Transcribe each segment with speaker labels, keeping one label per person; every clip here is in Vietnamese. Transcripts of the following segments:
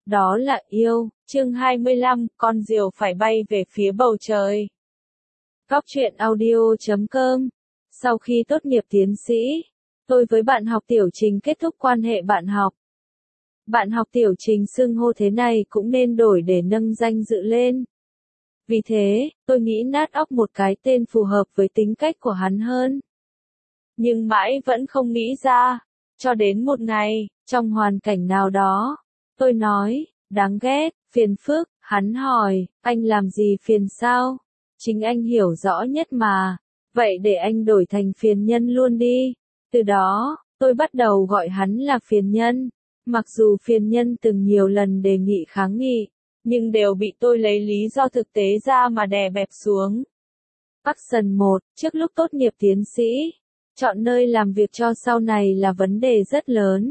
Speaker 1: đó là yêu. Chương 25, con diều phải bay về phía bầu trời. Góc truyện audio.com. Sau khi tốt nghiệp tiến sĩ, tôi với bạn học Tiểu Trình kết thúc quan hệ bạn học. Bạn học Tiểu Trình xưng hô thế này cũng nên đổi để nâng danh dự lên. Vì thế, tôi nghĩ nát óc một cái tên phù hợp với tính cách của hắn hơn. Nhưng mãi vẫn không nghĩ ra. Cho đến một ngày, trong hoàn cảnh nào đó, tôi nói, đáng ghét, phiền phức, hắn hỏi, anh làm gì phiền sao? Chính anh hiểu rõ nhất mà, vậy để anh đổi thành phiền nhân luôn đi. Từ đó, tôi bắt đầu gọi hắn là phiền nhân, mặc dù phiền nhân từng nhiều lần đề nghị kháng nghị, nhưng đều bị tôi lấy lý do thực tế ra mà đè bẹp xuống. Action 1, trước lúc tốt nghiệp tiến sĩ, chọn nơi làm việc cho sau này là vấn đề rất lớn.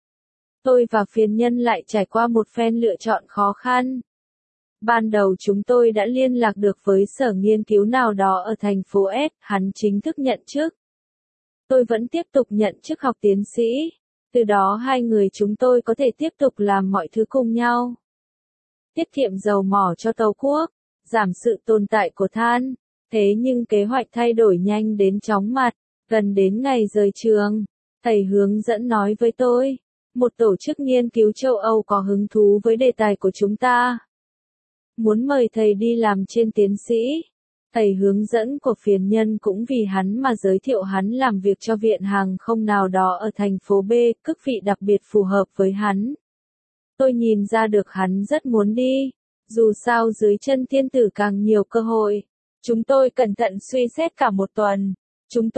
Speaker 1: Tôi và phiền nhân lại trải qua một phen lựa chọn khó khăn. Ban đầu chúng tôi đã liên lạc được với sở nghiên cứu nào đó ở thành phố S, hắn chính thức nhận chức. Tôi vẫn tiếp tục nhận chức học tiến sĩ, từ đó hai người chúng tôi có thể tiếp tục làm mọi thứ cùng nhau. Tiết kiệm dầu mỏ cho Tàu Quốc, giảm sự tồn tại của than, thế nhưng kế hoạch thay đổi nhanh đến chóng mặt. Gần đến ngày rời trường, thầy hướng dẫn nói với tôi, một tổ chức nghiên cứu châu Âu có hứng thú với đề tài của chúng ta. Muốn mời thầy đi làm trên tiến sĩ. Thầy hướng dẫn của phiền nhân cũng vì hắn mà giới thiệu hắn làm việc cho viện hàng không nào đó ở thành phố B, cương vị đặc biệt phù hợp với hắn. Tôi nhìn ra được hắn rất muốn đi, dù sao dưới chân thiên tử càng nhiều cơ hội. Chúng tôi cẩn thận suy xét cả một tuần. Chúng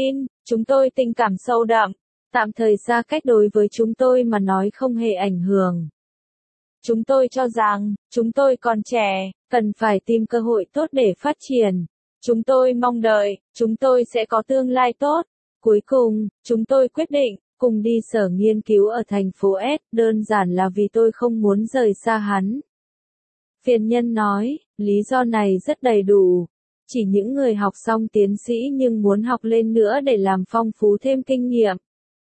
Speaker 1: tôi tình cảm sâu đậm, tạm thời xa cách đối với chúng tôi mà nói không hề ảnh hưởng. Chúng tôi cho rằng, chúng tôi còn trẻ, cần phải tìm cơ hội tốt để phát triển. Chúng tôi mong đợi, chúng tôi sẽ có tương lai tốt. Cuối cùng, chúng tôi quyết định, cùng đi sở nghiên cứu ở thành phố S, đơn giản là vì tôi không muốn rời xa hắn. Phiền nhân nói, lý do này rất đầy đủ. Chỉ những người học xong tiến sĩ nhưng muốn học lên nữa để làm phong phú thêm kinh nghiệm.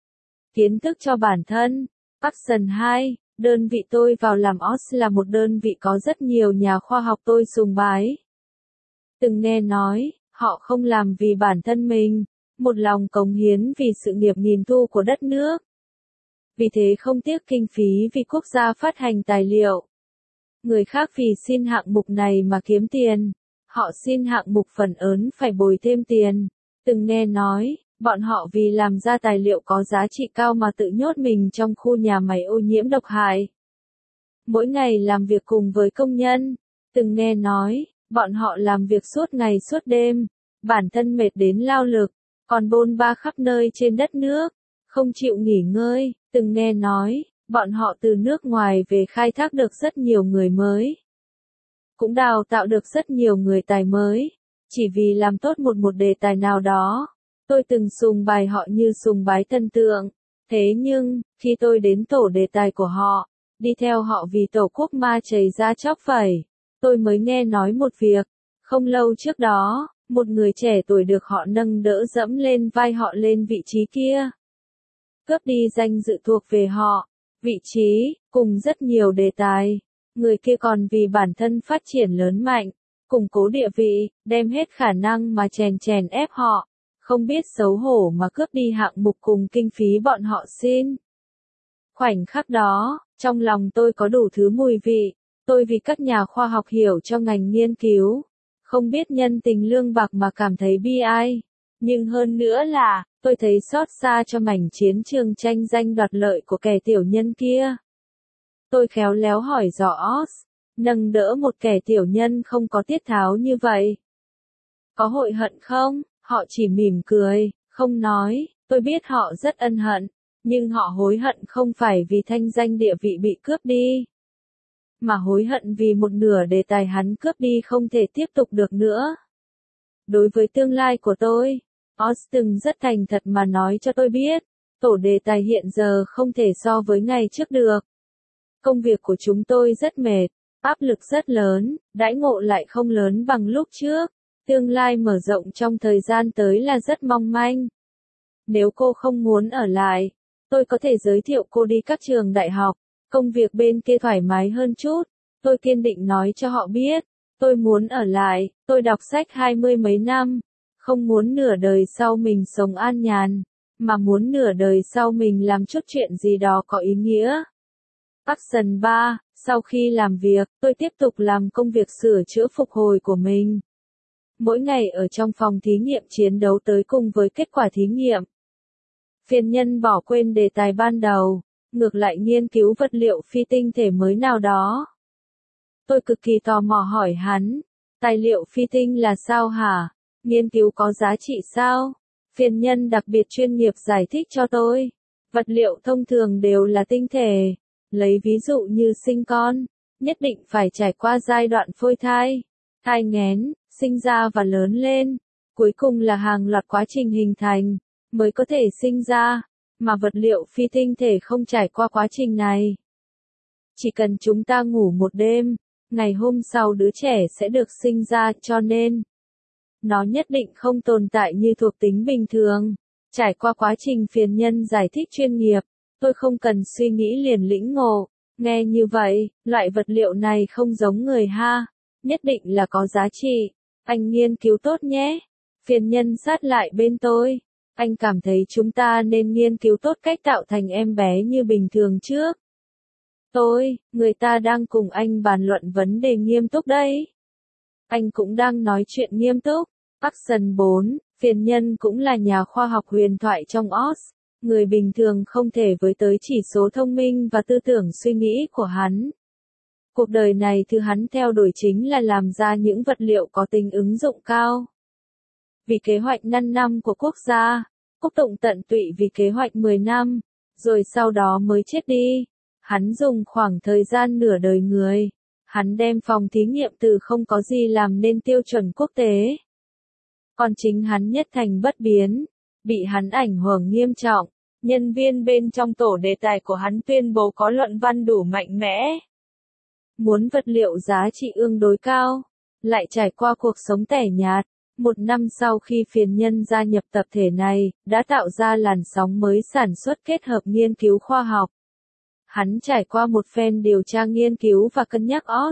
Speaker 1: Kiến thức cho bản thân. Action 2, đơn vị tôi vào làm OS là một đơn vị có rất nhiều nhà khoa học tôi sùng bái. Từng nghe nói, họ không làm vì bản thân mình, một lòng cống hiến vì sự nghiệp nghìn thu của đất nước. Vì thế không tiếc kinh phí vì quốc gia phát hành tài liệu. Người khác vì xin hạng mục này mà kiếm tiền. Họ xin hạng mục phần ớn phải bồi thêm tiền. Từng nghe nói, bọn họ vì làm ra tài liệu có giá trị cao mà tự nhốt mình trong khu nhà máy ô nhiễm độc hại. Mỗi ngày làm việc cùng với công nhân. Từng nghe nói, bọn họ làm việc suốt ngày suốt đêm, bản thân mệt đến lao lực, còn bôn ba khắp nơi trên đất nước, không chịu nghỉ ngơi. Từng nghe nói, bọn họ từ nước ngoài về khai thác được rất nhiều người mới. Cũng đào tạo được rất nhiều người tài mới, chỉ vì làm tốt một đề tài nào đó. Tôi từng sùng bài họ như sùng bái thần tượng, thế nhưng, khi tôi đến tổ đề tài của họ, đi theo họ vì tổ quốc ma chảy ra chóc vẩy, tôi mới nghe nói một việc. Không lâu trước đó, một người trẻ tuổi được họ nâng đỡ dẫm lên vai họ lên vị trí kia. Cướp đi danh dự thuộc về họ, vị trí, cùng rất nhiều đề tài. Người kia còn vì bản thân phát triển lớn mạnh, củng cố địa vị, đem hết khả năng mà chèn ép họ, không biết xấu hổ mà cướp đi hạng mục cùng kinh phí bọn họ xin. Khoảnh khắc đó, trong lòng tôi có đủ thứ mùi vị, tôi vì các nhà khoa học hiểu cho ngành nghiên cứu, không biết nhân tình lương bạc mà cảm thấy bi ai, nhưng hơn nữa là, tôi thấy xót xa cho mảnh chiến trường tranh danh đoạt lợi của kẻ tiểu nhân kia. Tôi khéo léo hỏi rõ, nâng đỡ một kẻ tiểu nhân không có tiết tháo như vậy. Có hối hận không? Họ chỉ mỉm cười, không nói. Tôi biết họ rất ân hận, nhưng họ hối hận không phải vì thanh danh địa vị bị cướp đi, mà hối hận vì một nửa đề tài hắn cướp đi không thể tiếp tục được nữa. Đối với tương lai của tôi, Austin rất thành thật mà nói cho tôi biết, tổ đề tài hiện giờ không thể so với ngày trước được. Công việc của chúng tôi rất mệt, áp lực rất lớn, đãi ngộ lại không lớn bằng lúc trước. Tương lai mở rộng trong thời gian tới là rất mong manh. Nếu cô không muốn ở lại, tôi có thể giới thiệu cô đi các trường đại học, Công việc bên kia thoải mái hơn chút. Tôi kiên định nói cho họ biết. Tôi muốn ở lại, tôi đọc sách 20 mấy năm. Không muốn nửa đời sau mình sống an nhàn, mà muốn nửa đời sau mình làm chút chuyện gì đó có ý nghĩa. Action 3, sau khi làm việc, tôi tiếp tục làm công việc sửa chữa phục hồi của mình. Mỗi ngày ở trong phòng thí nghiệm chiến đấu tới cùng với kết quả thí nghiệm. Phiền nhân bỏ quên đề tài ban đầu, ngược lại nghiên cứu vật liệu phi tinh thể mới nào đó. Tôi cực kỳ tò mò hỏi hắn, tài liệu phi tinh là sao hả? Nghiên cứu có giá trị sao? Phiền nhân đặc biệt chuyên nghiệp giải thích cho tôi. Vật liệu thông thường đều là tinh thể. Lấy ví dụ như sinh con, nhất định phải trải qua giai đoạn phôi thai, thai nghén, sinh ra và lớn lên. Cuối cùng là hàng loạt quá trình hình thành, mới có thể sinh ra, mà vật liệu phi tinh thể không trải qua quá trình này. Chỉ cần chúng ta ngủ một đêm, ngày hôm sau đứa trẻ sẽ được sinh ra, cho nên nó nhất định không tồn tại như thuộc tính bình thường. Trải qua quá trình phiền nhân giải thích chuyên nghiệp, tôi không cần suy nghĩ liền lĩnh ngộ. Nghe như vậy, loại vật liệu này không giống người ha, nhất định là có giá trị. Anh nghiên cứu tốt nhé. Phiền nhân sát lại bên tôi. Anh cảm thấy chúng ta nên nghiên cứu tốt cách tạo thành em bé như bình thường trước. Người ta đang cùng anh bàn luận vấn đề nghiêm túc đấy. Anh cũng đang nói chuyện nghiêm túc. Action 4, phiền nhân cũng là nhà khoa học huyền thoại trong Oz. Người bình thường không thể với tới chỉ số thông minh và tư tưởng suy nghĩ của hắn. Cuộc đời này thứ hắn theo đuổi chính là làm ra những vật liệu có tính ứng dụng cao. Vì kế hoạch 5 năm của quốc gia, Cúc Tụng tận tụy vì kế hoạch 10 năm, rồi sau đó mới chết đi. Hắn dùng khoảng thời gian nửa đời người. Hắn đem phòng thí nghiệm từ không có gì làm nên tiêu chuẩn quốc tế. Còn chính hắn nhất thành bất biến, bị hắn ảnh hưởng nghiêm trọng. Nhân viên bên trong tổ đề tài của hắn tuyên bố có luận văn đủ mạnh mẽ. Muốn vật liệu giá trị tương đối cao, lại trải qua cuộc sống tẻ nhạt. 1 năm sau khi phiền nhân gia nhập tập thể này, đã tạo ra làn sóng mới sản xuất kết hợp nghiên cứu khoa học. Hắn trải qua một phen điều tra nghiên cứu và cân nhắc Oz.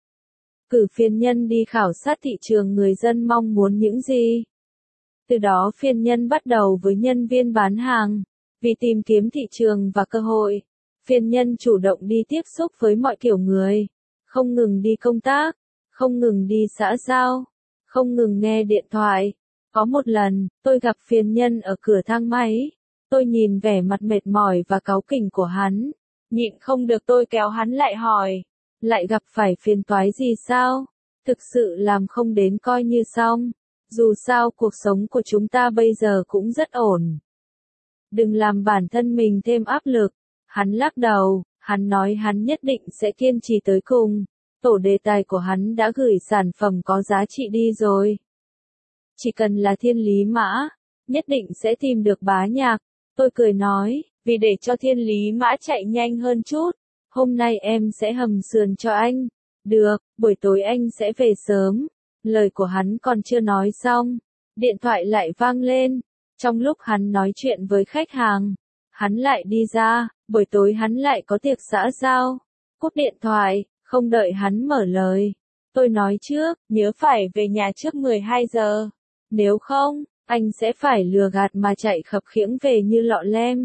Speaker 1: Cử phiền nhân đi khảo sát thị trường người dân mong muốn những gì. Từ đó phiền nhân bắt đầu với nhân viên bán hàng. Vì tìm kiếm thị trường và cơ hội, phiền nhân chủ động đi tiếp xúc với mọi kiểu người. Không ngừng đi công tác, không ngừng đi xã giao, không ngừng nghe điện thoại. Có một lần, tôi gặp phiền nhân ở cửa thang máy. Tôi nhìn vẻ mặt mệt mỏi và cáu kỉnh của hắn. Nhịn không được tôi kéo hắn lại hỏi. Lại gặp phải phiền toái gì sao? Thực sự làm không đến coi như xong. Dù sao cuộc sống của chúng ta bây giờ cũng rất ổn. Đừng làm bản thân mình thêm áp lực. Hắn lắc đầu, hắn nói hắn nhất định sẽ kiên trì tới cùng. Tổ đề tài của hắn đã gửi sản phẩm có giá trị đi rồi. Chỉ cần là thiên lý mã, nhất định sẽ tìm được bá nhạc. Tôi cười nói, vì để cho thiên lý mã chạy nhanh hơn chút, hôm nay em sẽ hầm sườn cho anh. Được, buổi tối anh sẽ về sớm. Lời của hắn còn chưa nói xong, điện thoại lại vang lên. Trong lúc hắn nói chuyện với khách hàng, hắn lại đi ra, buổi tối hắn lại có tiệc xã giao. Cúp điện thoại, không đợi hắn mở lời. Tôi nói trước, nhớ phải về nhà trước 12 giờ. Nếu không, anh sẽ phải lừa gạt mà chạy khập khiễng về như lọ lem.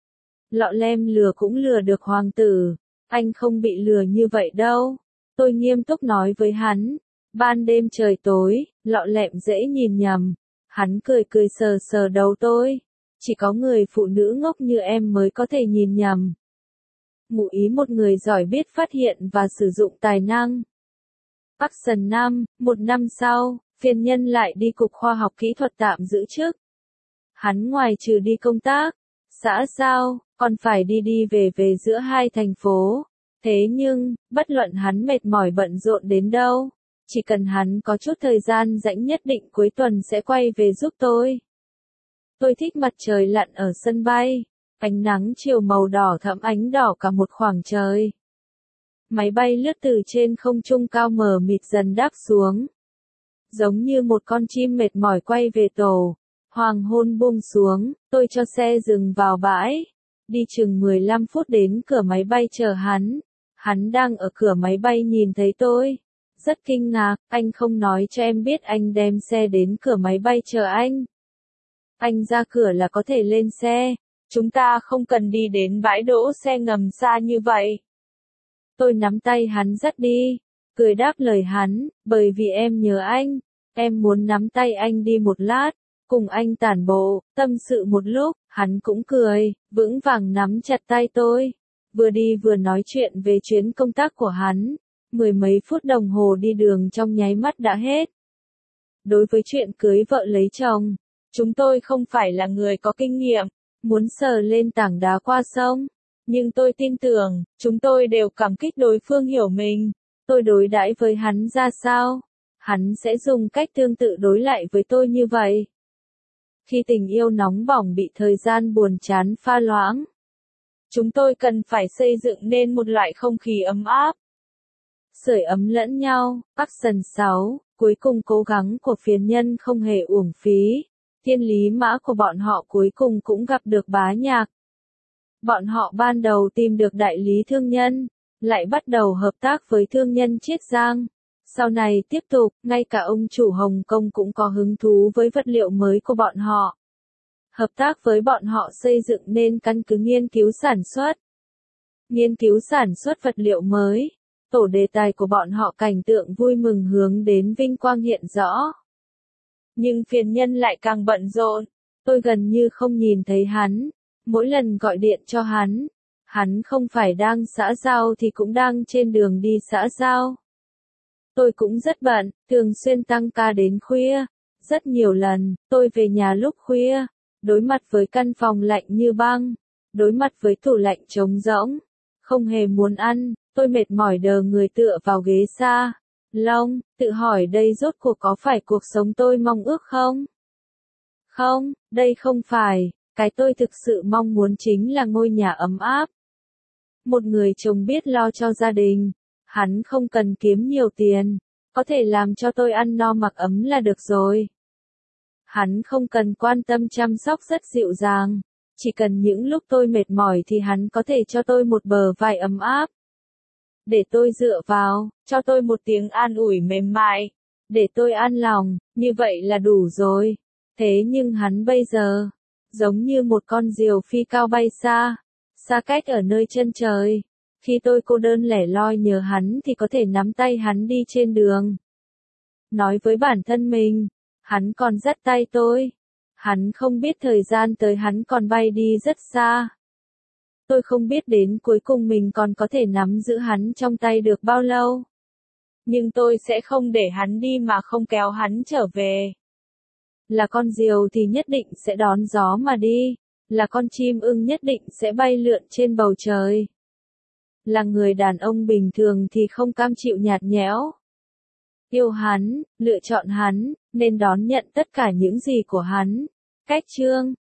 Speaker 1: Lọ lem lừa cũng lừa được hoàng tử. Anh không bị lừa như vậy đâu. Tôi nghiêm túc nói với hắn. Ban đêm trời tối, lọ lem dễ nhìn nhầm. Hắn cười cười sờ sờ đầu tôi. Chỉ có người phụ nữ ngốc như em mới có thể nhìn nhầm. Ngụ ý một người giỏi biết phát hiện và sử dụng tài năng. Action 5, 1 năm sau, phiền nhân lại đi cục khoa học kỹ thuật tạm giữ chức. Hắn ngoài trừ đi công tác, xã giao, còn phải đi về giữa hai thành phố. Thế nhưng, bất luận hắn mệt mỏi bận rộn đến đâu, chỉ cần hắn có chút thời gian rảnh nhất định cuối tuần sẽ quay về giúp tôi. Tôi thích mặt trời lặn ở sân bay. Ánh nắng chiều màu đỏ thẫm ánh đỏ cả một khoảng trời. Máy bay lướt từ trên không trung cao mờ mịt dần đáp xuống. Giống như một con chim mệt mỏi quay về tổ. Hoàng hôn buông xuống, tôi cho xe dừng vào bãi. đi chừng 15 phút đến cửa máy bay chờ hắn. Hắn đang ở cửa máy bay nhìn thấy tôi. Rất kinh ngạc, anh không nói cho em biết anh đem xe đến cửa máy bay chờ anh. Anh ra cửa là có thể lên xe. Chúng ta không cần đi đến bãi đỗ xe ngầm xa như vậy. Tôi nắm tay hắn dắt đi, cười đáp lời hắn, bởi vì em nhớ anh. Em muốn nắm tay anh đi một lát, cùng anh tản bộ, tâm sự một lúc. Hắn cũng cười, vững vàng nắm chặt tay tôi. Vừa đi vừa nói chuyện về chuyến công tác của hắn. 10 mấy phút đồng hồ đi đường trong nháy mắt đã hết. Đối với chuyện cưới vợ lấy chồng, chúng tôi không phải là người có kinh nghiệm, muốn sờ lên tảng đá qua sông. Nhưng tôi tin tưởng, chúng tôi đều cảm kích đối phương hiểu mình. Tôi đối đãi với hắn ra sao, hắn sẽ dùng cách tương tự đối lại với tôi như vậy. Khi tình yêu nóng bỏng bị thời gian buồn chán pha loãng, chúng tôi cần phải xây dựng nên một loại không khí ấm áp. Sưởi ấm lẫn nhau. Action 6, cuối cùng cố gắng của phiền nhân không hề uổng phí. Thiên lý mã của bọn họ cuối cùng cũng gặp được bá nhạc. Bọn họ ban đầu tìm được đại lý thương nhân, lại bắt đầu hợp tác với thương nhân Chiết Giang. Sau này tiếp tục, ngay cả ông chủ Hồng Kông cũng có hứng thú với vật liệu mới của bọn họ. Hợp tác với bọn họ xây dựng nên căn cứ nghiên cứu sản xuất. Nghiên cứu sản xuất vật liệu mới. Tổ đề tài của bọn họ cảnh tượng vui mừng hướng đến vinh quang hiện rõ. Nhưng phiền nhân lại càng bận rộn. Tôi gần như không nhìn thấy hắn. Mỗi lần gọi điện cho hắn không phải đang xã giao thì cũng đang trên đường đi xã giao. Tôi cũng rất bận, thường xuyên tăng ca đến khuya. Rất nhiều lần, tôi về nhà lúc khuya, đối mặt với căn phòng lạnh như băng, đối mặt với tủ lạnh trống rỗng, không hề muốn ăn, tôi mệt mỏi đờ người tựa vào ghế sa lông, tự hỏi đây rốt cuộc có phải cuộc sống tôi mong ước không? Không, đây không phải, cái tôi thực sự mong muốn chính là ngôi nhà ấm áp. Một người chồng biết lo cho gia đình, hắn không cần kiếm nhiều tiền, có thể làm cho tôi ăn no mặc ấm là được rồi. Hắn không cần quan tâm chăm sóc rất dịu dàng, chỉ cần những lúc tôi mệt mỏi thì hắn có thể cho tôi một bờ vai ấm áp. Để tôi dựa vào, cho tôi một tiếng an ủi mềm mại, để tôi an lòng, như vậy là đủ rồi. Thế nhưng hắn bây giờ, giống như một con diều phi cao bay xa, xa cách ở nơi chân trời. Khi tôi cô đơn lẻ loi nhớ hắn thì có thể nắm tay hắn đi trên đường. Nói với bản thân mình, hắn còn dắt tay tôi. Hắn không biết thời gian tới hắn còn bay đi rất xa. Tôi không biết đến cuối cùng mình còn có thể nắm giữ hắn trong tay được bao lâu. Nhưng tôi sẽ không để hắn đi mà không kéo hắn trở về. Là con diều thì nhất định sẽ đón gió mà đi. Là con chim ưng nhất định sẽ bay lượn trên bầu trời. Là người đàn ông bình thường thì không cam chịu nhạt nhẽo. Yêu hắn, lựa chọn hắn, nên đón nhận tất cả những gì của hắn. Cách chương